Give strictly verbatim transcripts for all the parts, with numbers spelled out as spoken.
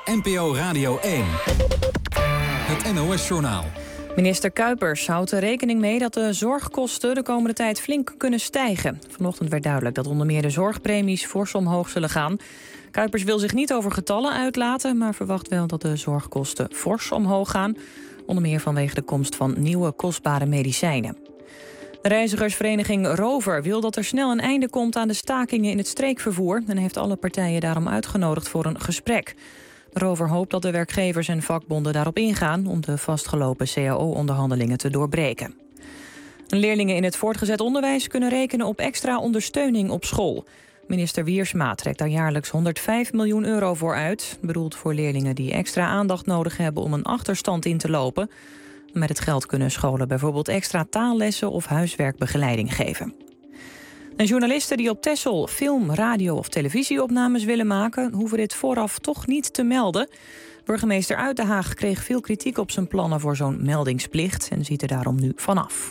N P O Radio één. Het N O S-journaal. Minister Kuipers houdt er rekening mee dat de zorgkosten de komende tijd flink kunnen stijgen. Vanochtend werd duidelijk dat onder meer de zorgpremies fors omhoog zullen gaan. Kuipers wil zich niet over getallen uitlaten, maar verwacht wel dat de zorgkosten fors omhoog gaan. Onder meer vanwege de komst van nieuwe kostbare medicijnen. De reizigersvereniging Rover wil dat er snel een einde komt aan de stakingen in het streekvervoer en heeft alle partijen daarom uitgenodigd voor een gesprek. Rover hoopt dat de werkgevers en vakbonden daarop ingaan om de vastgelopen C A O-onderhandelingen te doorbreken. Leerlingen in het voortgezet onderwijs kunnen rekenen op extra ondersteuning op school. Minister Wiersma trekt daar jaarlijks honderdvijf miljoen euro voor uit, bedoeld voor leerlingen die extra aandacht nodig hebben om een achterstand in te lopen. Met het geld kunnen scholen bijvoorbeeld extra taallessen of huiswerkbegeleiding geven. En journalisten die op Texel film, radio of televisieopnames willen maken, hoeven dit vooraf toch niet te melden. Burgemeester Uit Den Haag kreeg veel kritiek op zijn plannen voor zo'n meldingsplicht en ziet er daarom nu vanaf.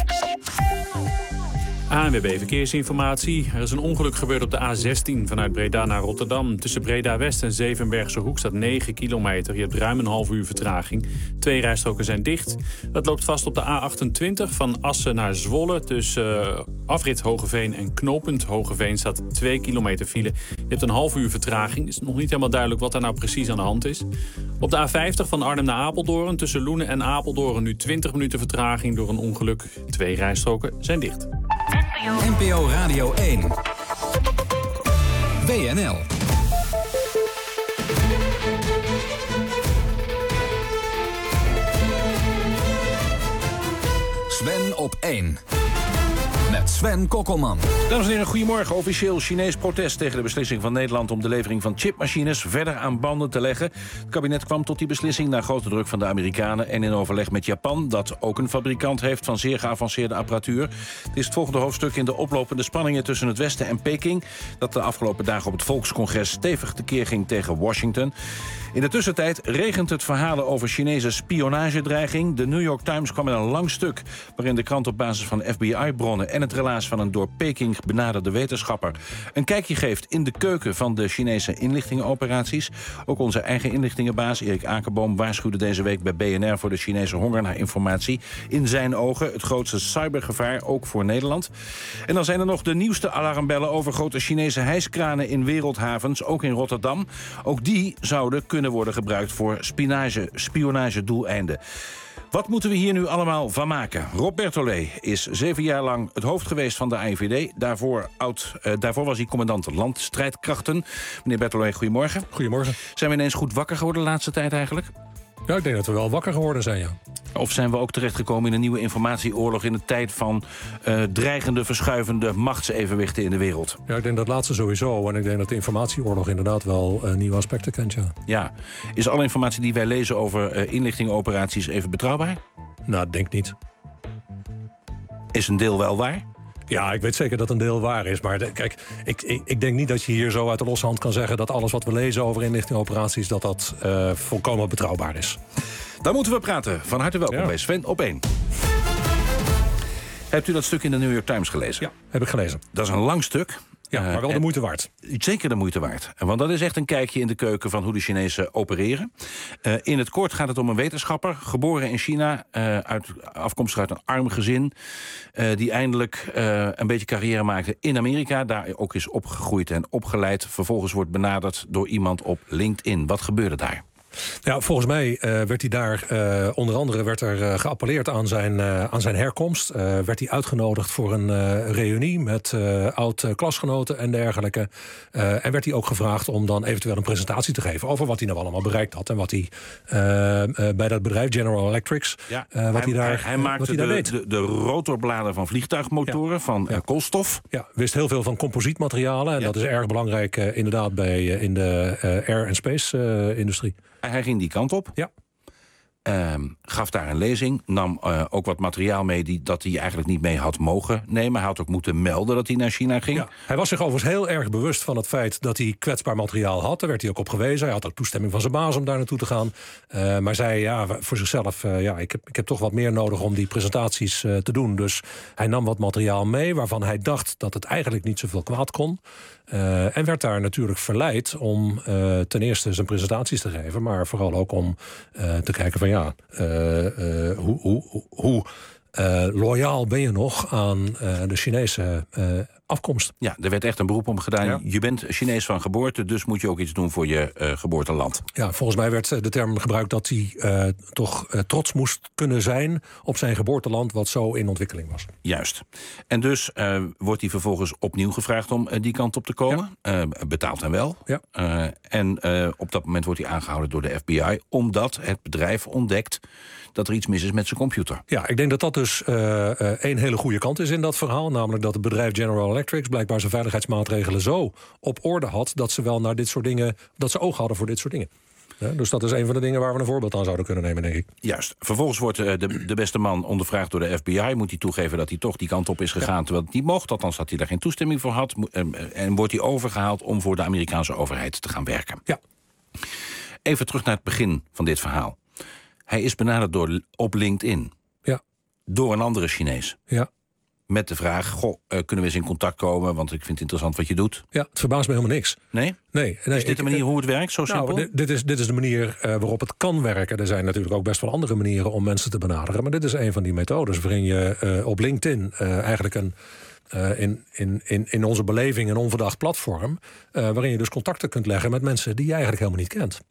A N W B Verkeersinformatie. Er is een ongeluk gebeurd op de A zestien vanuit Breda naar Rotterdam. Tussen Breda-West en Zevenbergse Hoek staat negen kilometer. Je hebt ruim een half uur vertraging. Twee rijstroken zijn dicht. Dat loopt vast op de A achtentwintig van Assen naar Zwolle. Tussen uh, afrit Hogeveen en knooppunt Hogeveen staat twee kilometer file. Je hebt een half uur vertraging. Het is nog niet helemaal duidelijk wat daar nou precies aan de hand is. Op de A vijftig van Arnhem naar Apeldoorn. Tussen Loenen en Apeldoorn nu twintig minuten vertraging door een ongeluk. Twee rijstroken zijn dicht. N P O Radio één. W N L. Sven op één. Met Sven Kokkelman. Dames en heren, goedemorgen. Officieel Chinees protest tegen de beslissing van Nederland om de levering van chipmachines verder aan banden te leggen. Het kabinet kwam tot die beslissing na grote druk van de Amerikanen en in overleg met Japan, dat ook een fabrikant heeft van zeer geavanceerde apparatuur. Het is het volgende hoofdstuk in de oplopende spanningen tussen het Westen en Peking, dat de afgelopen dagen op het Volkscongres stevig tekeer ging tegen Washington. In de tussentijd regent het verhalen over Chinese spionagedreiging. De New York Times kwam met een lang stuk waarin de krant op basis van F B I-bronnen en het relaas van een door Peking benaderde wetenschapper een kijkje geeft in de keuken van de Chinese inlichtingenoperaties. Ook onze eigen inlichtingenbaas Erik Akerboom waarschuwde deze week bij B N R voor de Chinese honger naar informatie. In zijn ogen het grootste cybergevaar, ook voor Nederland. En dan zijn er nog de nieuwste alarmbellen over grote Chinese hijskranen in wereldhavens, ook in Rotterdam. Ook die zouden kunnen worden gebruikt voor spionage, spionagedoeleinden. Wat moeten we hier nu allemaal van maken? Rob Bertollet is zeven jaar lang het hoofd geweest van de A I V D. Daarvoor, oud, uh, daarvoor was hij commandant landstrijdkrachten. Meneer Bertollet, goedemorgen. Goedemorgen. Zijn we ineens goed wakker geworden de laatste tijd eigenlijk? Ja, ik denk dat we wel wakker geworden zijn, ja. Of zijn we ook terechtgekomen in een nieuwe informatieoorlog in de tijd van uh, dreigende, verschuivende machtsevenwichten in de wereld? Ja, ik denk dat laatste sowieso. En ik denk dat de informatieoorlog inderdaad wel uh, nieuwe aspecten kent, ja. Ja. Is alle informatie die wij lezen over uh, inlichtingenoperaties even betrouwbaar? Nou, ik denk niet. Is een deel wel waar? Ja, ik weet zeker dat een deel waar is. Maar de, kijk, ik, ik, ik denk niet dat je hier zo uit de losse hand kan zeggen dat alles wat we lezen over inlichtingenoperaties, dat dat uh, volkomen betrouwbaar is. Daar moeten we praten. Van harte welkom ja. bij Sven op één. Hebt u dat stuk in de New York Times gelezen? Ja, heb ik gelezen. Dat is een lang stuk. Ja, maar wel de moeite waard. Zeker de moeite waard. Want dat is echt een kijkje in de keuken van hoe de Chinezen opereren. Uh, in het kort gaat het om een wetenschapper, geboren in China, uh, uit, afkomstig uit een arm gezin, uh, die eindelijk uh, een beetje carrière maakte in Amerika, daar ook is opgegroeid en opgeleid. Vervolgens wordt benaderd door iemand op LinkedIn. Wat gebeurde daar? Ja, volgens mij uh, werd hij daar, uh, onder andere werd er uh, geappelleerd aan zijn, uh, aan zijn herkomst. Uh, werd hij uitgenodigd voor een uh, reunie met uh, oud-klasgenoten en dergelijke. Uh, en werd hij ook gevraagd om dan eventueel een presentatie te geven over wat hij nou allemaal bereikt had. En wat hij uh, uh, bij dat bedrijf General Electric, ja, uh, wat hij, hij daar, hij maakte wat hij daar de, deed. De, de rotorbladen van vliegtuigmotoren, ja. van uh, koolstof. Ja, wist heel veel van composietmaterialen. En ja. dat is erg belangrijk uh, inderdaad bij, uh, in de uh, air- en space-industrie. Uh, Hij ging die kant op. Ja. Uh, gaf daar een lezing, nam uh, ook wat materiaal mee die, dat hij eigenlijk niet mee had mogen nemen. Hij had ook moeten melden dat hij naar China ging. Ja, hij was zich overigens heel erg bewust van het feit dat hij kwetsbaar materiaal had. Daar werd hij ook op gewezen. Hij had ook toestemming van zijn baas om daar naartoe te gaan. Uh, maar zei ja, voor zichzelf, uh, ja, ik heb, ik heb toch wat meer nodig om die presentaties uh, te doen. Dus hij nam wat materiaal mee waarvan hij dacht dat het eigenlijk niet zoveel kwaad kon. Uh, en werd daar natuurlijk verleid om uh, ten eerste zijn presentaties te geven, maar vooral ook om uh, te kijken van ja, uh, uh, hoe, hoe, hoe uh, loyaal ben je nog aan uh, de Chinese uh, afkomst. Ja, er werd echt een beroep om gedaan. Ja. Je bent Chinees van geboorte, dus moet je ook iets doen voor je uh, geboorteland. Ja, volgens mij werd de term gebruikt dat hij uh, toch uh, trots moest kunnen zijn op zijn geboorteland, wat zo in ontwikkeling was. Juist. En dus uh, wordt hij vervolgens opnieuw gevraagd om uh, die kant op te komen. Ja. Uh, betaalt hem wel. Ja. Uh, en uh, op dat moment wordt hij aangehouden door de F B I, omdat het bedrijf ontdekt dat er iets mis is met zijn computer. Ja, ik denk dat dat dus uh, uh, een hele goede kant is in dat verhaal. Namelijk dat het bedrijf General Electric blijkbaar zijn veiligheidsmaatregelen zo op orde had dat ze wel naar dit soort dingen, dat ze oog hadden voor dit soort dingen. Ja, dus dat is een van de dingen waar we een voorbeeld aan zouden kunnen nemen, denk ik. Juist. Vervolgens wordt uh, de, de beste man ondervraagd door de F B I. Moet hij toegeven dat hij toch die kant op is gegaan, ja, terwijl het niet mocht. Althans dat hij daar geen toestemming voor had. Uh, en wordt hij overgehaald om voor de Amerikaanse overheid te gaan werken. Ja. Even terug naar het begin van dit verhaal. Hij is benaderd door, op LinkedIn. Ja. Door een andere Chinees. Ja. Met de vraag, goh, uh, kunnen we eens in contact komen, want ik vind het interessant wat je doet. Ja, het verbaast me helemaal niks. Nee? Nee. nee is dit de manier ik, hoe het werkt, zo simpel? Nou, dit, is, dit is de manier uh, waarop het kan werken. Er zijn natuurlijk ook best wel andere manieren om mensen te benaderen. Maar dit is een van die methodes waarin je uh, op LinkedIn uh, eigenlijk een Uh, in, in, in, in onze beleving een onverdacht platform, Uh, waarin je dus contacten kunt leggen met mensen die je eigenlijk helemaal niet kent.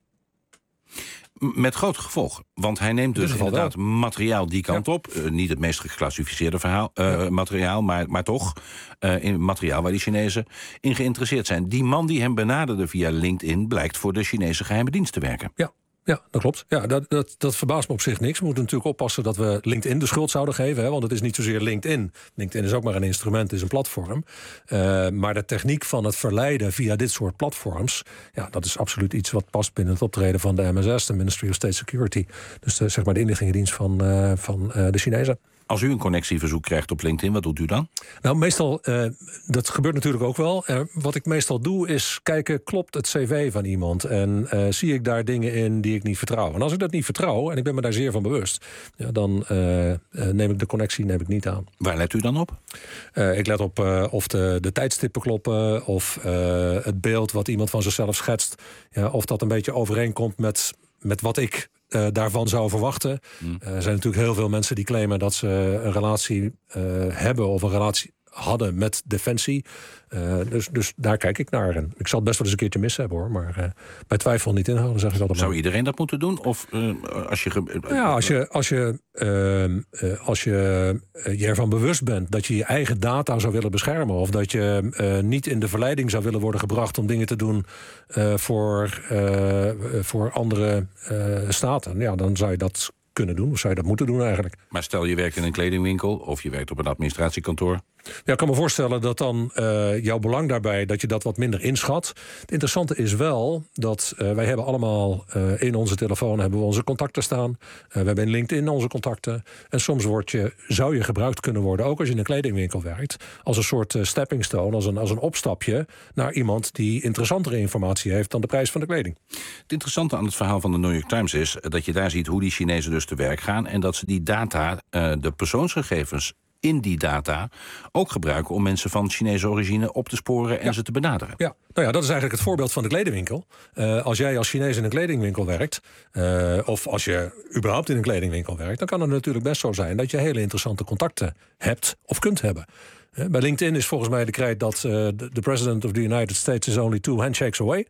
Met groot gevolg. Want hij neemt dus inderdaad wel materiaal die kant ja. op. Uh, niet het meest geclassificeerde verhaal, uh, ja. materiaal, maar, maar toch uh, in materiaal waar die Chinezen in geïnteresseerd zijn. Die man die hem benaderde via LinkedIn blijkt voor de Chinese geheime dienst te werken. Ja. Ja, dat klopt. Ja, dat, dat, dat verbaast me op zich niks. We moeten natuurlijk oppassen dat we LinkedIn de schuld zouden geven. Hè, want het is niet zozeer LinkedIn. LinkedIn is ook maar een instrument, het is een platform. Uh, maar de techniek van het verleiden via dit soort platforms, ja, dat is absoluut iets wat past binnen het optreden van de M S S, de Ministry of State Security. Dus de, zeg maar de inlichtingendienst van, uh, van uh, de Chinezen. Als u een connectieverzoek krijgt op LinkedIn, wat doet u dan? Nou, meestal, uh, dat gebeurt natuurlijk ook wel. Uh, wat ik meestal doe is kijken, klopt het cv van iemand? En uh, zie ik daar dingen in die ik niet vertrouw? En als ik dat niet vertrouw, en ik ben me daar zeer van bewust, ja, dan uh, uh, neem ik de connectie neem ik niet aan. Waar let u dan op? Uh, ik let op uh, of de, de tijdstippen kloppen, of uh, het beeld wat iemand van zichzelf schetst, ja, of dat een beetje overeenkomt met, met wat ik Uh, daarvan zou verwachten. Hmm. Uh, er zijn natuurlijk heel veel mensen die claimen dat ze een relatie uh, hebben of een relatie hadden met Defensie. Uh, dus, dus daar kijk ik naar. En ik zal het best wel eens een keertje mis hebben, hoor. Maar uh, bij twijfel niet inhouden, zeg ik altijd. Zou iedereen dat moeten doen? Of uh, als je... Uh, ja, als je, als je, uh, uh, als je uh, je ervan bewust bent dat je je eigen data zou willen beschermen, of dat je uh, niet in de verleiding zou willen worden gebracht om dingen te doen uh, voor, uh, voor andere uh, staten, ja, dan zou je dat kunnen doen. Of zou je dat moeten doen eigenlijk? Maar stel je werkt in een kledingwinkel of je werkt op een administratiekantoor. Ja, ik kan me voorstellen dat dan uh, jouw belang daarbij, dat je dat wat minder inschat. Het interessante is wel dat uh, wij hebben allemaal uh, in onze telefoon hebben we onze contacten staan. Uh, we hebben in LinkedIn onze contacten. En soms word je, zou je gebruikt kunnen worden, ook als je in een kledingwinkel werkt, als een soort uh, stepping stone, als een, als een opstapje naar iemand die interessantere informatie heeft dan de prijs van de kleding. Het interessante aan het verhaal van de New York Times is dat je daar ziet hoe die Chinezen dus te werk gaan en dat ze die data, uh, de persoonsgegevens in die data ook gebruiken om mensen van Chinese origine op te sporen en ja. ze te benaderen. Ja, nou ja, dat is eigenlijk het voorbeeld van de kledingwinkel. Uh, als jij als Chinees in een kledingwinkel werkt, uh, of als je überhaupt in een kledingwinkel werkt, dan kan het natuurlijk best zo zijn dat je hele interessante contacten hebt of kunt hebben. Uh, bij LinkedIn is volgens mij de krijt dat uh, the president of the United States is only two handshakes away.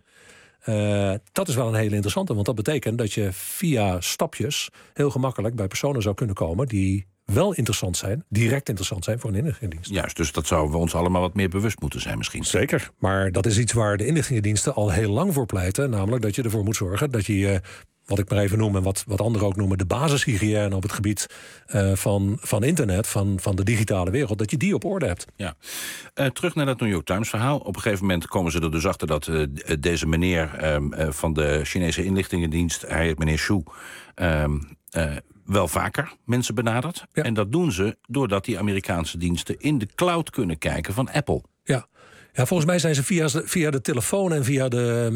Uh, dat is wel een hele interessante, want dat betekent dat je via stapjes heel gemakkelijk bij personen zou kunnen komen die wel interessant zijn, direct interessant zijn voor een inlichtingendienst. Juist, dus dat zouden we ons allemaal wat meer bewust moeten zijn misschien. Zeker, maar dat is iets waar de inlichtingendiensten al heel lang voor pleiten, namelijk dat je ervoor moet zorgen dat je je wat ik maar even noem en wat, wat anderen ook noemen, de basishygiëne op het gebied uh, van, van internet, van, van de digitale wereld, dat je die op orde hebt. Ja. Uh, terug naar dat New York Times verhaal. Op een gegeven moment komen ze er dus achter dat uh, deze meneer uh, uh, van de Chinese inlichtingendienst, hij heet meneer Xu, uh, uh, wel vaker mensen benadert. Ja. En dat doen ze doordat die Amerikaanse diensten in de cloud kunnen kijken van Apple. Ja. Ja, volgens mij zijn ze via de, via de telefoon en via de,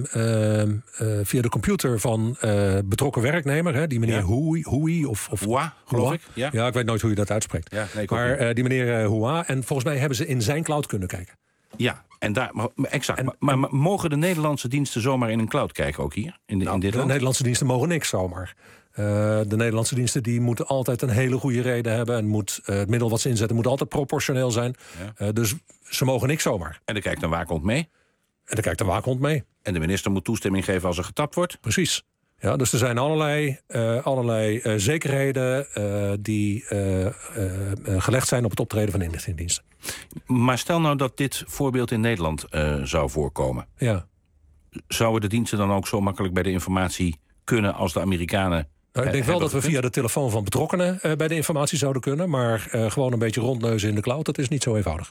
uh, uh, via de computer van uh, betrokken werknemer, hè, die meneer ja. Hui, Hui of, of Hua, geloof Hua. ik. Ja. ja, ik weet nooit hoe je dat uitspreekt. Ja, nee, maar uh, die meneer uh, Hua, en volgens mij hebben ze in zijn cloud kunnen kijken. Ja, en daar, exact. En, maar, maar mogen de Nederlandse diensten zomaar in een cloud kijken, ook hier? In, de, nou, in dit de land? Nederlandse diensten mogen niks zomaar. Uh, de Nederlandse diensten die moeten altijd een hele goede reden hebben. En moet, uh, het middel wat ze inzetten moet altijd proportioneel zijn. Ja. Uh, dus ze mogen niks zomaar. En dan kijkt een waakhond mee? En dan kijkt een waakhond mee. En de minister moet toestemming geven als er getapt wordt? Precies. Ja, dus er zijn allerlei, uh, allerlei uh, zekerheden uh, die uh, uh, uh, gelegd zijn op het optreden van inlichtingendiensten. Maar stel nou dat dit voorbeeld in Nederland uh, zou voorkomen. Ja. Zouden de diensten dan ook zo makkelijk bij de informatie kunnen als de Amerikanen? Nou, ik denk wel dat we via de telefoon van betrokkenen uh, bij de informatie zouden kunnen. Maar uh, gewoon een beetje rondneuzen in de cloud, dat is niet zo eenvoudig.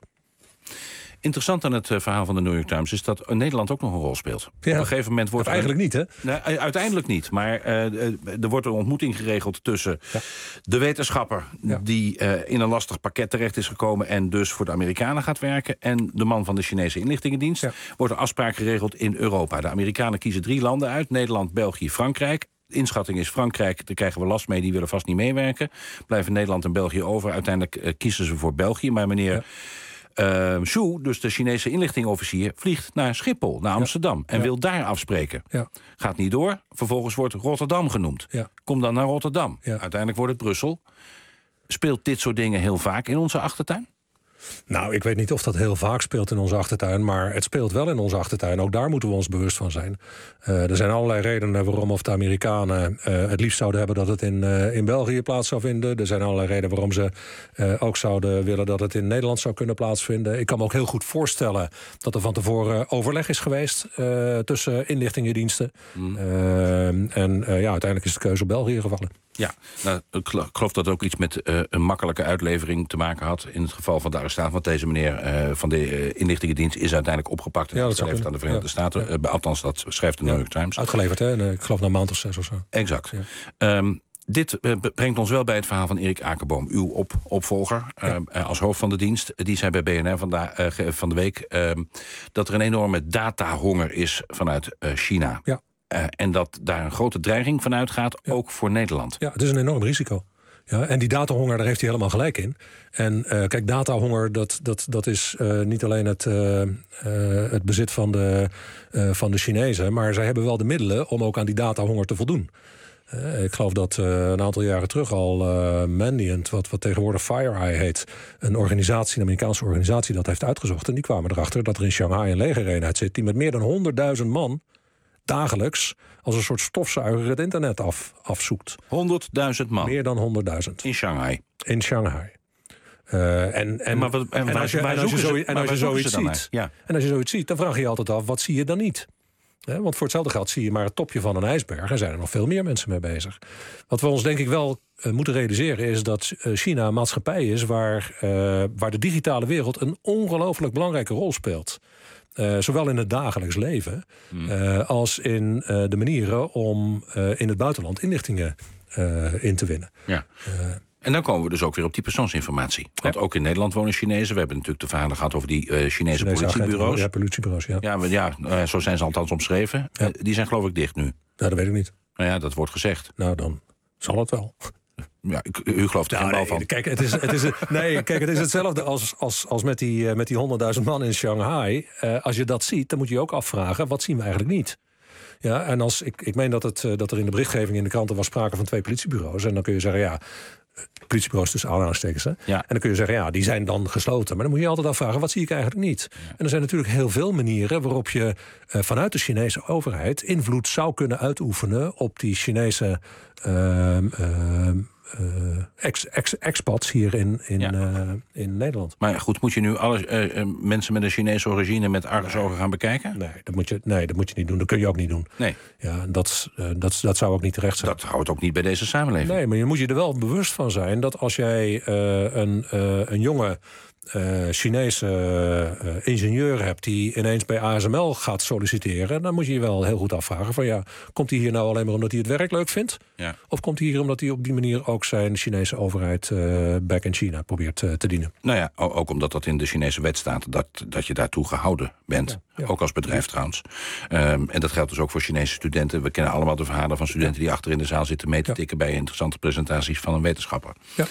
Interessant aan het uh, verhaal van de New York Times is dat Nederland ook nog een rol speelt. Ja, op een gegeven moment wordt eigenlijk er, niet, hè? Nee, uiteindelijk niet. Maar uh, er wordt een ontmoeting geregeld tussen ja. de wetenschapper ja. die uh, in een lastig pakket terecht is gekomen en dus voor de Amerikanen gaat werken, en de man van de Chinese inlichtingendienst. Ja. Wordt een afspraak geregeld in Europa. De Amerikanen kiezen drie landen uit: Nederland, België, Frankrijk. De inschatting is Frankrijk, daar krijgen we last mee, die willen vast niet meewerken. Blijven Nederland en België over. Uiteindelijk uh, kiezen ze voor België, maar meneer Ja. Uh, Xu, dus de Chinese inlichtingenofficier, vliegt naar Schiphol, naar Amsterdam. Ja. En ja. wil daar afspreken. Ja. Gaat niet door. Vervolgens wordt Rotterdam genoemd. Ja. Kom dan naar Rotterdam. Ja. Uiteindelijk wordt het Brussel. Speelt dit soort dingen heel vaak in onze achtertuin? Nou, ik weet niet of dat heel vaak speelt in onze achtertuin, maar het speelt wel in onze achtertuin. Ook daar moeten we ons bewust van zijn. Uh, er zijn allerlei redenen waarom of de Amerikanen uh, het liefst zouden hebben dat het in, uh, in België plaats zou vinden. Er zijn allerlei redenen waarom ze uh, ook zouden willen dat het in Nederland zou kunnen plaatsvinden. Ik kan me ook heel goed voorstellen dat er van tevoren overleg is geweest uh, tussen inlichtingendiensten. Mm. Uh, en uh, ja, uiteindelijk is de keuze op België gevallen. Ja, nou, ik geloof dat het ook iets met uh, een makkelijke uitlevering te maken had in het geval van de arrestatie. Want deze meneer uh, van de uh, inlichtingendienst is uiteindelijk opgepakt en ja, uitgeleverd aan de Verenigde ja. Staten. Ja. Uh, althans, dat schrijft de New York Times. Uitgeleverd, hè? Ik geloof na een maand of zes of zo. Exact. Ja. Um, dit uh, brengt ons wel bij het verhaal van Erik Akerboom, uw op, opvolger ja. uh, als hoofd van de dienst. Die zei bij B N R vanda- uh, van de week uh, dat er een enorme datahonger is vanuit uh, China. Ja. Uh, en dat daar een grote dreiging van uitgaat, ja. ook voor Nederland. Ja, het is een enorm risico. Ja, en die datahonger, daar heeft hij helemaal gelijk in. En uh, kijk, datahonger, dat, dat, dat is uh, niet alleen het, uh, uh, het bezit van de, uh, van de Chinezen, maar zij hebben wel de middelen om ook aan die datahonger te voldoen. Uh, ik geloof dat uh, een aantal jaren terug al uh, Mandiant, wat, wat tegenwoordig FireEye heet, een organisatie, een Amerikaanse organisatie, dat heeft uitgezocht. En die kwamen erachter dat er in Shanghai een legereenheid zit die met meer dan honderdduizend man dagelijks als een soort stofzuiger het internet af, afzoekt. honderdduizend man? Meer dan honderdduizend. In Shanghai? In Shanghai. Uh, en, en, maar wat, en, en als je, en als je, zo, en als je zoiets ziet, ja. en als je zoiets ziet, dan vraag je je altijd af, wat zie je dan niet? He, want voor hetzelfde geld zie je maar het topje van een ijsberg en zijn er nog veel meer mensen mee bezig. Wat we ons denk ik wel uh, moeten realiseren is dat uh, China een maatschappij is waar, uh, waar de digitale wereld een ongelooflijk belangrijke rol speelt. Uh, zowel in het dagelijks leven hmm. uh, als in uh, de manieren om uh, in het buitenland inlichtingen uh, in te winnen. Ja. Uh, en dan komen we dus ook weer op die persoonsinformatie. Want ja. ook in Nederland wonen Chinezen. We hebben natuurlijk de verhalen gehad over die uh, Chinese, Chinese politiebureaus. Agenten, ja, politiebureaus, ja. Ja, maar ja uh, zo zijn ze althans omschreven. Ja. Uh, die zijn geloof ik dicht nu. Ja, dat weet ik niet. Nou ja, dat wordt gezegd. Nou, dan zal het wel. Ja, u gelooft er nou, geen bal nee, van. Kijk, het is, het is, nee, kijk, het is hetzelfde als, als, als met die, uh, met die honderdduizend man in Shanghai. Uh, als je dat ziet, dan moet je je ook afvragen, wat zien we eigenlijk niet? Ja, en als ik, ik meen dat, het, uh, dat er in de berichtgeving in de kranten was sprake van twee politiebureaus. En dan kun je zeggen, ja, politiebureaus tussen aanhalingstekens. Ja. En dan kun je zeggen, ja, die zijn dan gesloten. Maar dan moet je altijd afvragen, wat zie ik eigenlijk niet? Ja. En er zijn natuurlijk heel veel manieren waarop je uh, vanuit de Chinese overheid invloed zou kunnen uitoefenen op die Chinese uh, uh, uh, ex, ex, expats hier in, in, ja. uh, in Nederland. Maar goed, moet je nu alle uh, mensen met een Chinese origine met argusogen gaan bekijken? Nee dat, moet je, nee, dat moet je niet doen. Dat kun je ook niet doen. Nee. Ja, dat, uh, dat, dat zou ook niet terecht zijn. Dat houdt ook niet bij deze samenleving. Nee, maar je moet je er wel bewust van zijn dat als jij uh, een, uh, een jonge Uh, Chinese uh, ingenieur hebt die ineens bij A S M L gaat solliciteren, dan moet je je wel heel goed afvragen van ja, komt hij hier nou alleen maar omdat hij het werk leuk vindt? Ja. Of komt hij hier omdat hij op die manier ook zijn Chinese overheid uh, back in China probeert uh, te dienen? Nou ja, ook omdat dat in de Chinese wet staat dat, dat je daartoe gehouden bent. Ja, ja. Ook als bedrijf trouwens. Um, en dat geldt dus ook voor Chinese studenten. We kennen allemaal de verhalen van studenten die achter in de zaal zitten mee te tikken ja. bij interessante presentaties van een wetenschapper. Ja.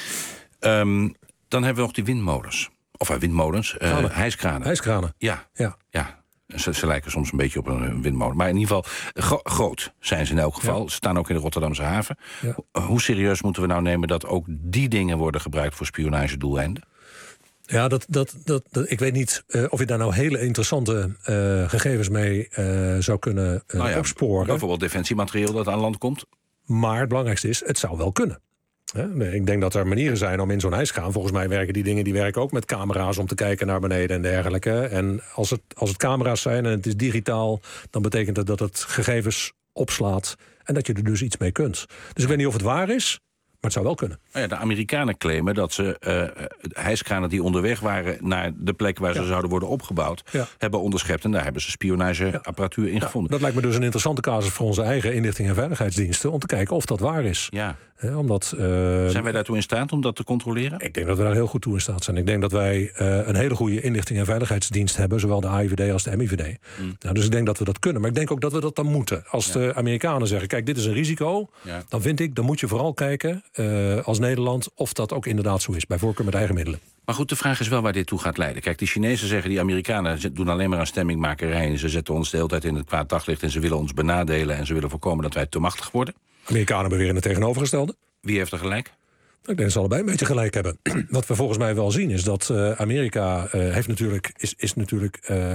Um, Dan hebben we nog die windmolens. Of uh, windmolens, uh, hijskranen. Hijskranen. Ja, ja. ja. Ze, ze lijken soms een beetje op een windmolen. Maar in ieder geval, gro- groot zijn ze in elk geval. Ja. Ze staan ook in de Rotterdamse haven. Ja. Ho- hoe serieus moeten we nou nemen dat ook die dingen worden gebruikt voor spionagedoeleinden? Ja, dat, dat, dat, dat, ik weet niet uh, of je daar nou hele interessante uh, gegevens mee uh, zou kunnen uh, nou ja, opsporen. Bijvoorbeeld defensiemateriaal dat aan land komt. Maar het belangrijkste is, het zou wel kunnen. Nee, ik denk dat er manieren zijn om in zo'n hijskraan... volgens mij werken die dingen die werken ook met camera's om te kijken naar beneden en dergelijke. En als het, als het camera's zijn en het is digitaal, dan betekent het dat het gegevens opslaat en dat je er dus iets mee kunt. Dus ik weet niet of het waar is, maar het zou wel kunnen. Nou ja, de Amerikanen claimen dat ze uh, hijskranen die onderweg waren naar de plek waar ze ja. zouden worden opgebouwd, ja. hebben onderschept en daar hebben ze spionageapparatuur in ja. gevonden. Ja, dat lijkt me dus een interessante casus voor onze eigen inlichting en veiligheidsdiensten om te kijken of dat waar is. Ja. He, omdat, uh, zijn wij daartoe in staat om dat te controleren? Ik denk dat we daar heel goed toe in staat zijn. Ik denk dat wij uh, een hele goede inlichting en veiligheidsdienst hebben, zowel de A I V D als de M I V D. Mm. Nou, dus ik denk dat we dat kunnen. Maar ik denk ook dat we dat dan moeten. Als ja. de Amerikanen zeggen, kijk, dit is een risico, ja. dan vind ik, dan moet je vooral kijken uh, als Nederland of dat ook inderdaad zo is. Bij voorkeur met eigen middelen. Maar goed, de vraag is wel waar dit toe gaat leiden. Kijk, die Chinezen zeggen, die Amerikanen doen alleen maar aan stemmingmakerij en ze zetten ons de hele tijd in het kwaad daglicht en ze willen ons benadelen en ze willen voorkomen dat wij te machtig worden. Amerikanen beweren het tegenovergestelde. Wie heeft er gelijk? Ik denk dat ze allebei een beetje gelijk hebben. Wat we volgens mij wel zien is dat uh, Amerika uh, heeft natuurlijk, is, is natuurlijk uh, uh,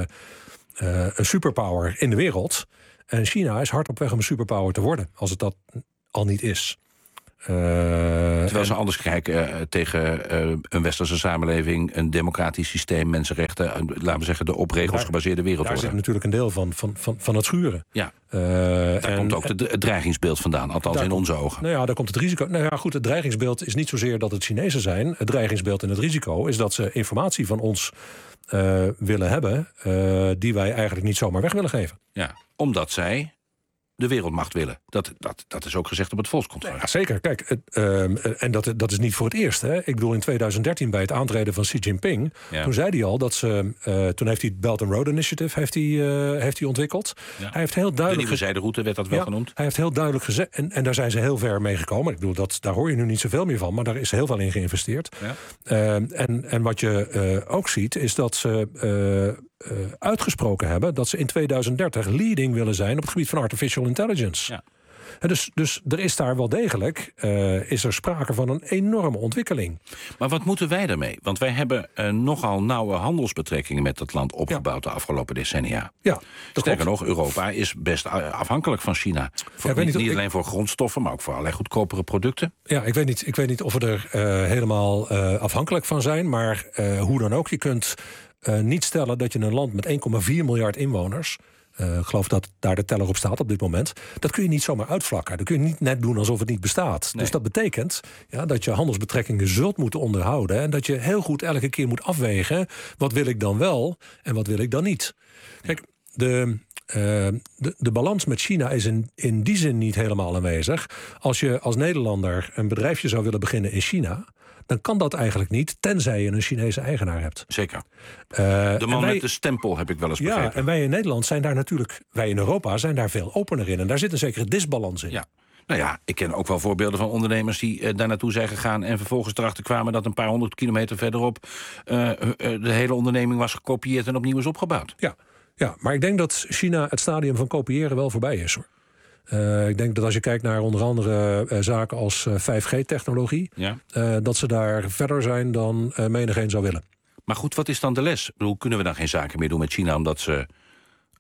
een superpower in de wereld. En China is hard op weg om een superpower te worden, als het dat al niet is. Uh, Terwijl en... ze anders kijken uh, tegen uh, een westerse samenleving, een democratisch systeem, mensenrechten, uh, laten we zeggen de op regels daar, gebaseerde wereldorde. Daar zit natuurlijk een deel van, van, van, van het schuren. Ja. Uh, daar en, komt ook de, het dreigingsbeeld vandaan, althans in onze ogen. Nou ja, daar komt het risico. Nou ja, goed, het dreigingsbeeld is niet zozeer dat het Chinezen zijn. Het dreigingsbeeld en het risico is dat ze informatie van ons uh, willen hebben, uh, die wij eigenlijk niet zomaar weg willen geven. Ja, omdat zij de wereldmacht willen. Dat, dat, dat is ook gezegd op het volkscongres. Ja, zeker. Kijk, het, uh, en dat, dat is niet voor het eerst. Hè. Ik bedoel, in twintig dertien bij het aantreden van Xi Jinping, ja. toen zei hij al dat ze, uh, toen heeft hij het Belt and Road Initiative heeft hij, uh, heeft hij ontwikkeld. Ja. Hij heeft heel duidelijk. De nieuwe zijderoute werd dat wel ja, genoemd. Hij heeft heel duidelijk gezegd, en, en daar zijn ze heel ver mee gekomen. Ik bedoel, dat, daar hoor je nu niet zoveel meer van, maar daar is heel veel in geïnvesteerd. Ja. Uh, en, en wat je uh, ook ziet, is dat ze Uh, Uh, uitgesproken hebben dat ze in twintig dertig leading willen zijn op het gebied van artificial intelligence. Ja. En dus, dus er is daar wel degelijk uh, is er sprake van een enorme ontwikkeling. Maar wat moeten wij daarmee? Want wij hebben uh, nogal nauwe handelsbetrekkingen met dat land opgebouwd ja. de afgelopen decennia. Ja, Sterker nog, Europa is best afhankelijk van China. Voor, ja, niet, niet, niet alleen ik... voor grondstoffen, maar ook voor allerlei goedkopere producten. Ja, ik weet niet, ik weet niet of we er uh, helemaal uh, afhankelijk van zijn, maar uh, hoe dan ook, je kunt Uh, niet stellen dat je een land met één komma vier miljard inwoners, uh, ik geloof dat daar de teller op staat op dit moment, dat kun je niet zomaar uitvlakken. Dat kun je niet net doen alsof het niet bestaat. Nee. Dus dat betekent ja, dat je handelsbetrekkingen zult moeten onderhouden en dat je heel goed elke keer moet afwegen, wat wil ik dan wel en wat wil ik dan niet. Kijk, de, uh, de, de balans met China is in, in die zin niet helemaal aanwezig. Als je als Nederlander een bedrijfje zou willen beginnen in China, dan kan dat eigenlijk niet, tenzij je een Chinese eigenaar hebt. Zeker. Uh, de man wij, met de stempel heb ik wel eens begrepen. Ja, en wij in Nederland zijn daar natuurlijk, wij in Europa zijn daar veel opener in. En daar zit een zekere disbalans in. Ja. Nou ja, ik ken ook wel voorbeelden van ondernemers die uh, daar naartoe zijn gegaan en vervolgens erachter kwamen dat een paar honderd kilometer verderop uh, uh, de hele onderneming was gekopieerd en opnieuw is opgebouwd. Ja, ja, maar ik denk dat China het stadium van kopiëren wel voorbij is, hoor. Uh, ik denk dat als je kijkt naar onder andere uh, zaken als uh, vijf G technologie, ja. uh, dat ze daar verder zijn dan uh, menigeen zou willen. Maar goed, wat is dan de les? Ik bedoel, kunnen we dan geen zaken meer doen met China omdat ze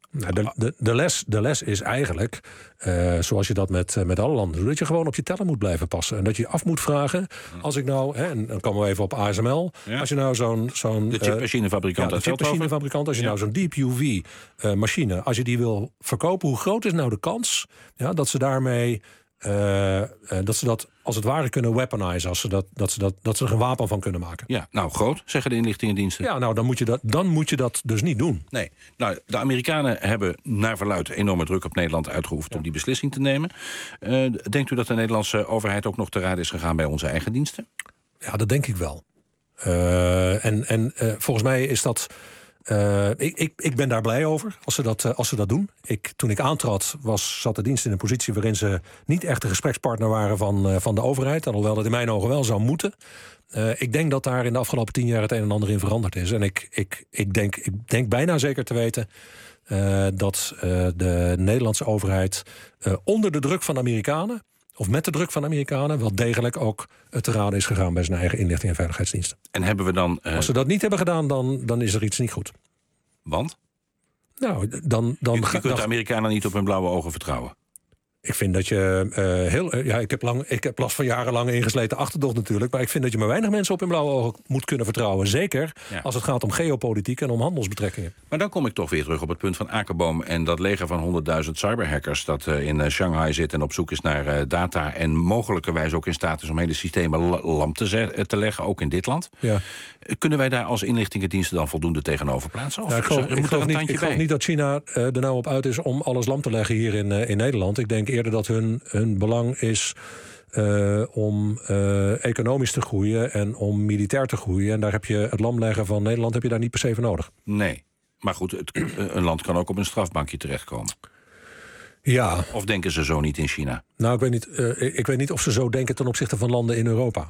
Nou, de, de, de, les, de les is eigenlijk, uh, zoals je dat met, uh, met alle landen doet, dat je gewoon op je teller moet blijven passen. En dat je je af moet vragen, als ik nou, hè, en dan komen we even op A S M L, ja. als je nou zo'n... zo'n de chipmachinefabrikant uh, ja, de chipmachinefabrikant, als je ja. nou zo'n Deep U V uh, machine, als je die wil verkopen, hoe groot is nou de kans ja, dat ze daarmee... Uh, uh, dat ze dat als het ware kunnen weaponizen, als ze dat, dat, ze dat, dat ze er een wapen van kunnen maken. Ja, nou groot, zeggen de inlichtingendiensten. Ja, nou dan moet je dat, dan moet je dat dus niet doen. Nee, nou de Amerikanen hebben naar verluidt enorme druk op Nederland uitgeoefend ja. om die beslissing te nemen. Uh, denkt u dat de Nederlandse overheid ook nog te raad is gegaan bij onze eigen diensten? Ja, dat denk ik wel. Uh, en en uh, volgens mij is dat... Uh, ik, ik, ik ben daar blij over als ze dat, uh, als ze dat doen. Ik, toen ik aantrad, was, zat de dienst in een positie waarin ze niet echt de gesprekspartner waren van, uh, van de overheid. Alhoewel dat in mijn ogen wel zou moeten. Uh, ik denk dat daar in de afgelopen tien jaar het een en ander in veranderd is. En ik, ik, ik, denk, ik denk bijna zeker te weten uh, dat uh, de Nederlandse overheid uh, onder de druk van de Amerikanen, of met de druk van de Amerikanen, wel degelijk ook te raden is gegaan bij zijn eigen inlichting en veiligheidsdiensten. En hebben we dan... Uh... Als ze dat niet hebben gedaan, dan, dan is er iets niet goed. Want? Nou, dan... dan je, je kunt dan, de Amerikanen niet op hun blauwe ogen vertrouwen. Ik vind dat je uh, heel... Uh, ja, ik heb, lang, ik heb last van jarenlang ingesleten achterdocht natuurlijk. Maar ik vind dat je maar weinig mensen op hun blauwe ogen moet kunnen vertrouwen. Zeker ja. als het gaat om geopolitiek en om handelsbetrekkingen. Maar dan kom ik toch weer terug op het punt van Akerboom en dat leger van honderdduizend cyberhackers dat uh, in uh, Shanghai zit en op zoek is naar uh, data en mogelijkerwijs ook in staat is om hele systemen lam te, ze- te leggen, ook in dit land. Ja. Kunnen wij daar als inlichtingendiensten dan voldoende tegenover plaatsen? Of ja, ik geloof, ik geloof, niet, ik geloof niet dat China uh, er nou op uit is om alles lam te leggen hier in, uh, in Nederland. Ik denk eerder dat hun, hun belang is uh, om uh, economisch te groeien en om militair te groeien. En daar heb je het lamleggen van Nederland heb je daar niet per se voor nodig. Nee, maar goed, het, een land kan ook op een strafbankje terechtkomen. Ja. Of denken ze zo niet in China? Nou, ik weet niet, uh, ik weet niet of ze zo denken ten opzichte van landen in Europa.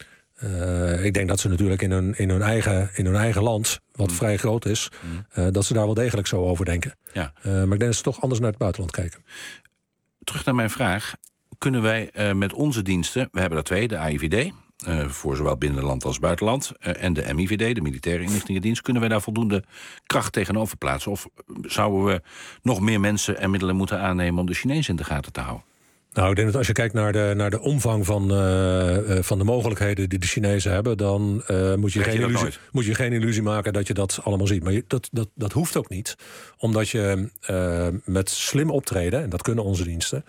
Uh, ik denk dat ze natuurlijk in hun, in hun, eigen, in hun eigen land, wat mm. vrij groot is, mm. uh, dat ze daar wel degelijk zo over denken. Ja. Uh, maar ik denk dat ze toch anders naar het buitenland kijken. Terug naar mijn vraag. Kunnen wij uh, met onze diensten, we hebben er twee, de A I V D, uh, voor zowel binnenland als buitenland, uh, en de M I V D, de Militaire Inlichtingendienst, kunnen wij daar voldoende kracht tegenover plaatsen? Of zouden we nog meer mensen en middelen moeten aannemen om de Chinezen in de gaten te houden? Nou, ik denk dat als je kijkt naar de, naar de omvang van, uh, van de mogelijkheden die de Chinezen hebben, dan uh, moet, je geen je illusie, moet je geen illusie maken dat je dat allemaal ziet. Maar je, dat, dat, dat hoeft ook niet, omdat je uh, met slim optreden, en dat kunnen onze diensten,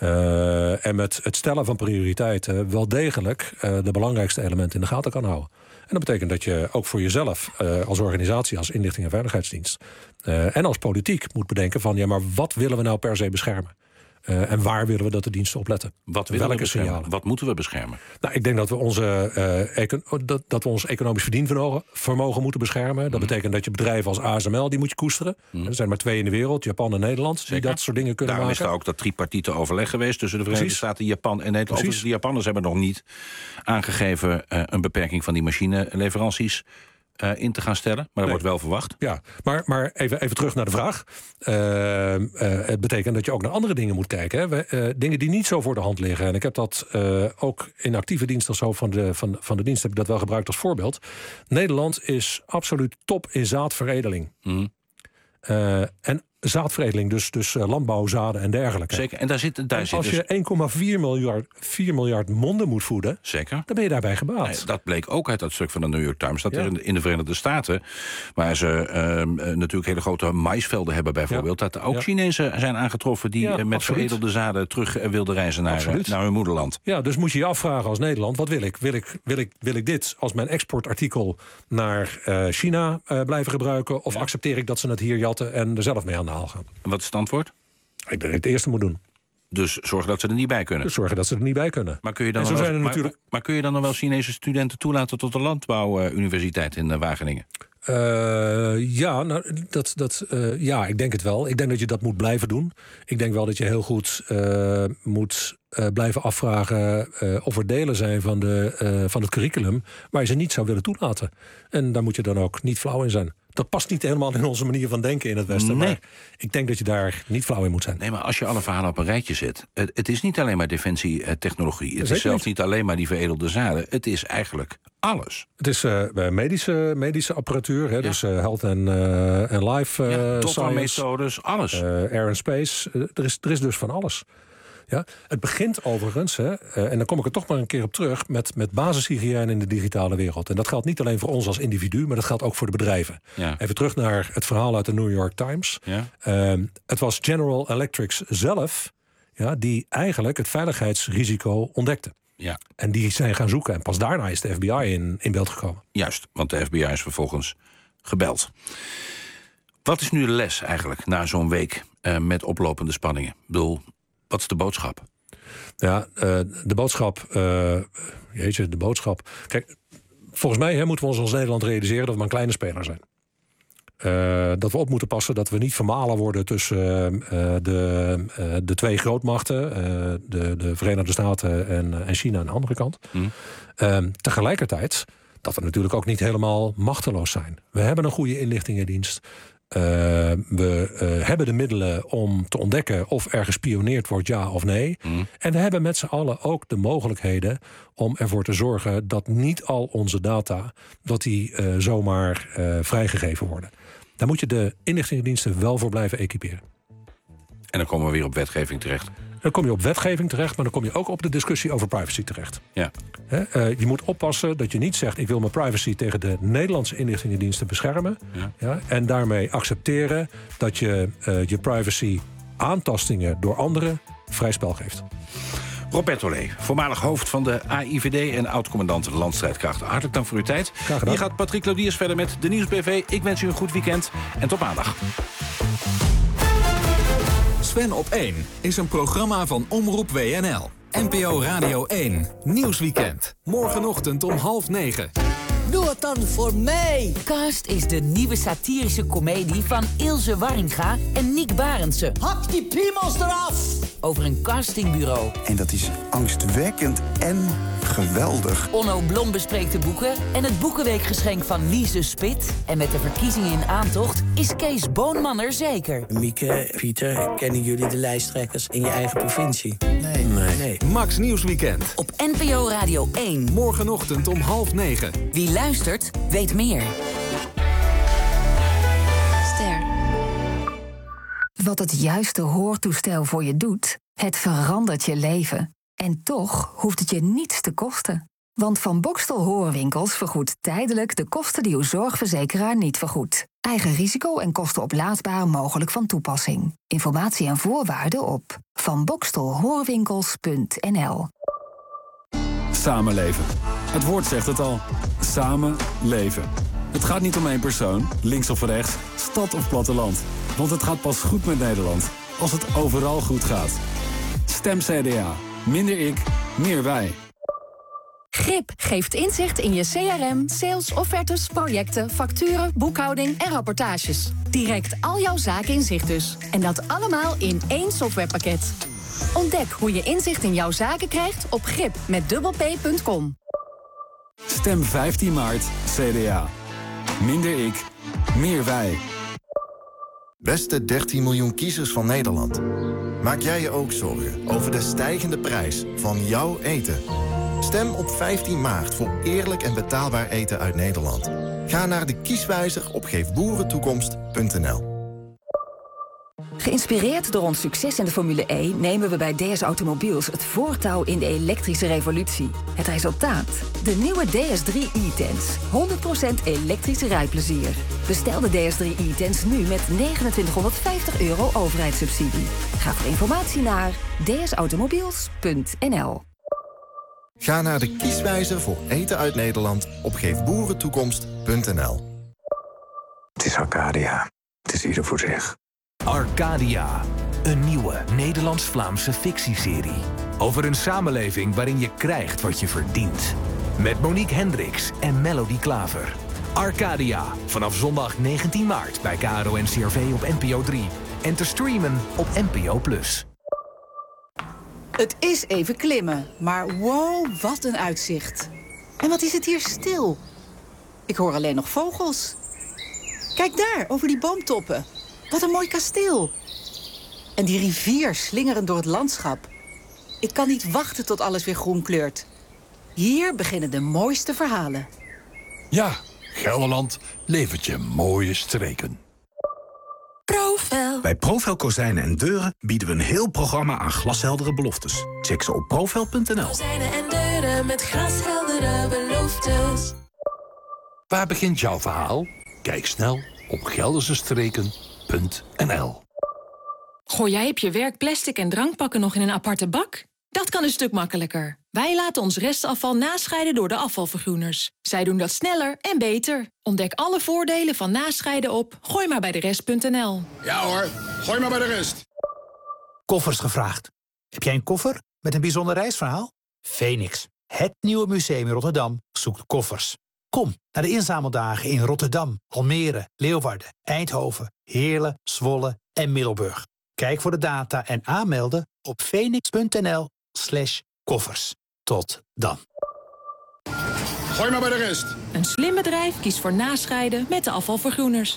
uh, en met het stellen van prioriteiten wel degelijk uh, de belangrijkste elementen in de gaten kan houden. En dat betekent dat je ook voor jezelf uh, als organisatie, als inlichting en veiligheidsdienst uh, en als politiek moet bedenken van ja, maar wat willen we nou per se beschermen? Uh, en waar willen we dat de diensten op letten? Wat willen Welke we beschermen? Signalen? Wat moeten we beschermen? Nou, ik denk dat we, onze, uh, econ- dat, dat we ons economisch verdienvermogen vermogen moeten beschermen. Dat mm. betekent dat je bedrijven als A S M L, die moet je koesteren. Mm. Er zijn maar twee in de wereld, Japan en Nederland, Zeker. die dat soort dingen kunnen Daarom maken. Daarom is er ook dat tripartiete overleg geweest tussen de Verenigde Precies. Staten, Japan en Nederland. Overigens, de Japanners hebben nog niet aangegeven uh, een beperking van die machineleveranties Uh, in te gaan stellen, maar dat nee. wordt wel verwacht. Ja, maar, maar even, even terug naar de vraag. Uh, uh, het betekent dat je ook naar andere dingen moet kijken. Hè. We, uh, dingen die niet zo voor de hand liggen. En ik heb dat uh, ook in actieve dienst of zo van de, van, van de dienst heb ik dat wel gebruikt als voorbeeld. Nederland is absoluut top in zaadveredeling. Mm. Uh, en zaadveredeling, dus, dus uh, landbouwzaden en dergelijke. Zeker, en daar zit, daar en zit als dus... je één komma vier miljard monden moet voeden, Zeker. dan ben je daarbij gebaat. Nee, dat bleek ook uit dat stuk van de New York Times. Dat ja. er in de, in de Verenigde Staten, waar ze uh, natuurlijk hele grote maïsvelden hebben bijvoorbeeld, ja. dat er ook ja. Chinezen zijn aangetroffen die ja, met absoluut. veredelde zaden terug uh, wilden reizen naar, uh, naar hun moederland. Ja, dus moet je je afvragen als Nederland, wat wil ik? Wil ik, wil ik, wil ik dit als mijn exportartikel naar uh, China uh, blijven gebruiken? Of ja. accepteer ik dat ze het hier jatten en er zelf mee aan de haal gaan? Wat is het antwoord? Ik denk dat ik het eerste moet doen. Dus zorgen dat ze er niet bij kunnen? Dus zorgen dat ze er niet bij kunnen. Maar kun je dan, en zo nog, zijn er maar, natuurlijk... maar kun je dan nog wel Chinese studenten toelaten tot de landbouwuniversiteit in uh, Wageningen? Uh, ja, nou, dat, dat, uh, ja, ik denk het wel. Ik denk dat je dat moet blijven doen. Ik denk wel dat je heel goed uh, moet uh, blijven afvragen uh, of er delen zijn van, de, uh, van het curriculum waar je ze niet zou willen toelaten. En daar moet je dan ook niet flauw in zijn. Dat past niet helemaal in onze manier van denken in het Westen. Nee. Maar ik denk dat je daar niet flauw in moet zijn. Nee, maar als je alle verhalen op een rijtje zet. Het, het is niet alleen maar defensietechnologie. Het Zeker is zelfs niet. niet alleen maar die veredelde zaden. Het is eigenlijk alles. Het is uh, medische, medische apparatuur, hè, ja. dus uh, health en uh, en life uh, ja, science. methodes, alles. Uh, air and space, uh, er, is, er is dus van alles. Ja, het begint overigens, hè, uh, en dan kom ik er toch maar een keer op terug, met, met basishygiëne in de digitale wereld. En dat geldt niet alleen voor ons als individu, maar dat geldt ook voor de bedrijven. Ja. Even terug naar het verhaal uit de New York Times. Ja. Uh, het was General Electric zelf, ja, die eigenlijk het veiligheidsrisico ontdekte. Ja. En die zijn gaan zoeken. En pas daarna is de F B I in, in beeld gekomen. Juist, want de F B I is vervolgens gebeld. Wat is nu de les eigenlijk na zo'n week uh, met oplopende spanningen? Ik bedoel, wat is de boodschap? Ja, uh, de boodschap... Uh, jeetje, de boodschap... Kijk, volgens mij hè, moeten we ons als Nederland realiseren dat we maar een kleine speler zijn. Uh, dat we op moeten passen dat we niet vermalen worden tussen uh, de, uh, de twee grootmachten, uh, de, de Verenigde Staten en, en China aan de andere kant. Mm. Uh, tegelijkertijd dat we natuurlijk ook niet helemaal machteloos zijn. We hebben een goede inlichtingendienst. Uh, we uh, hebben de middelen om te ontdekken of er gespioneerd wordt, ja of nee. Mm. En we hebben met z'n allen ook de mogelijkheden om ervoor te zorgen dat niet al onze data, dat die uh, zomaar uh, vrijgegeven worden. Daar moet je de inlichtingendiensten wel voor blijven equiperen. En dan komen we weer op wetgeving terecht. Dan kom je op wetgeving terecht, maar dan kom je ook op de discussie over privacy terecht. Ja. He, uh, je moet oppassen dat je niet zegt, ik wil mijn privacy tegen de Nederlandse inlichtingendiensten beschermen. Ja. Ja, en daarmee accepteren dat je uh, je privacy aantastingen door anderen vrij spel geeft. Roberto Lee, voormalig hoofd van de A I V D en oud-commandant landstrijdkrachten. Hartelijk dank voor uw tijd. Hier gaat Patrick Lodiers verder met de Nieuws B V. Ik wens u een goed weekend en tot maandag. Sven op één is een programma van Omroep W N L. N P O Radio één, Nieuwsweekend. Morgenochtend om half negen. Doe het dan voor mij. Cast is de nieuwe satirische komedie van Ilse Warringa en Nick Barendse. Hak die piemels eraf! Over een castingbureau. En dat is angstwekkend en geweldig. Onno Blom bespreekt de boeken en het boekenweekgeschenk van Lise Spit. En met de verkiezingen in aantocht is Kees Boonman er zeker. Mieke, Pieter, kennen jullie de lijsttrekkers in je eigen provincie? Nee. nee. nee. Max Nieuwsweekend. Op N P O Radio één. Morgenochtend om half negen. Wie luistert, weet meer. Ster. Wat het juiste hoortoestel voor je doet, het verandert je leven. En toch hoeft het je niets te kosten. Want Van Bokstel Hoorwinkels vergoedt tijdelijk de kosten die uw zorgverzekeraar niet vergoedt. Eigen risico en kosten oplaadbaar mogelijk van toepassing. Informatie en voorwaarden op van bokstel hoorwinkels punt n l. Samenleven. Het woord zegt het al. Samen leven. Het gaat niet om één persoon, links of rechts, stad of platteland. Want het gaat pas goed met Nederland als het overal goed gaat. Stem C D A. Minder ik, meer wij. Grip geeft inzicht in je C R M, sales, offertes, projecten, facturen, boekhouding en rapportages. Direct al jouw zaken in zicht dus. En dat allemaal in één softwarepakket. Ontdek hoe je inzicht in jouw zaken krijgt op grip met dubbel p punt com. Stem vijftien maart C D A. Minder ik, meer wij. Beste dertien miljoen kiezers van Nederland. Maak jij je ook zorgen over de stijgende prijs van jouw eten? Stem op vijftien maart voor eerlijk en betaalbaar eten uit Nederland. Ga naar de kieswijzer op geef boeren toekomst punt n l. Geïnspireerd door ons succes in de Formule E nemen we bij D S Automobiels het voortouw in de elektrische revolutie. Het resultaat? De nieuwe D S drie e-Tense. honderd procent elektrische rijplezier. Bestel de D S drie e-Tense nu met negenentwintighonderdvijftig euro overheidssubsidie. Ga voor informatie naar d s automobiels punt n l. Ga naar de kieswijzer voor eten uit Nederland op geef boeren toekomst punt n l. Het is Arcadia. Het is ieder voor zich. Arcadia, een nieuwe Nederlands-Vlaamse fictieserie. Over een samenleving waarin je krijgt wat je verdient. Met Monique Hendricks en Melody Klaver. Arcadia, vanaf zondag negentien maart bij K R O N C R V op N P O drie. En te streamen op N P O plus. Het is even klimmen, maar wow, wat een uitzicht. En wat is het hier stil. Ik hoor alleen nog vogels. Kijk daar, over die boomtoppen. Wat een mooi kasteel. En die rivier slingerend door het landschap. Ik kan niet wachten tot alles weer groen kleurt. Hier beginnen de mooiste verhalen. Ja, Gelderland levert je mooie streken. Profel. Bij Profel Kozijnen en Deuren bieden we een heel programma aan glasheldere beloftes. Check ze op profel punt n l. Kozijnen en deuren met glasheldere beloftes. Waar begint jouw verhaal? Kijk snel op geldersestreken punt n l. Gooi jij op je werk plastic en drankpakken nog in een aparte bak? Dat kan een stuk makkelijker. Wij laten ons restafval nascheiden door de afvalvergroeners. Zij doen dat sneller en beter. Ontdek alle voordelen van nascheiden op gooi maar bij de rest punt n l. Ja hoor, gooi maar bij de rest. Koffers gevraagd. Heb jij een koffer met een bijzonder reisverhaal? Phoenix, het nieuwe museum in Rotterdam, zoekt koffers. Kom naar de inzameldagen in Rotterdam, Almere, Leeuwarden, Eindhoven, Heerlen, Zwolle en Middelburg. Kijk voor de data en aanmelden op phoenix punt n l slash koffers. Tot dan. Gooi maar bij de rest. Een slim bedrijf kiest voor nascheiden met de afvalvergroeners.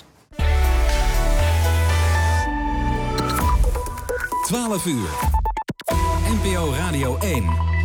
twaalf uur. N P O Radio één.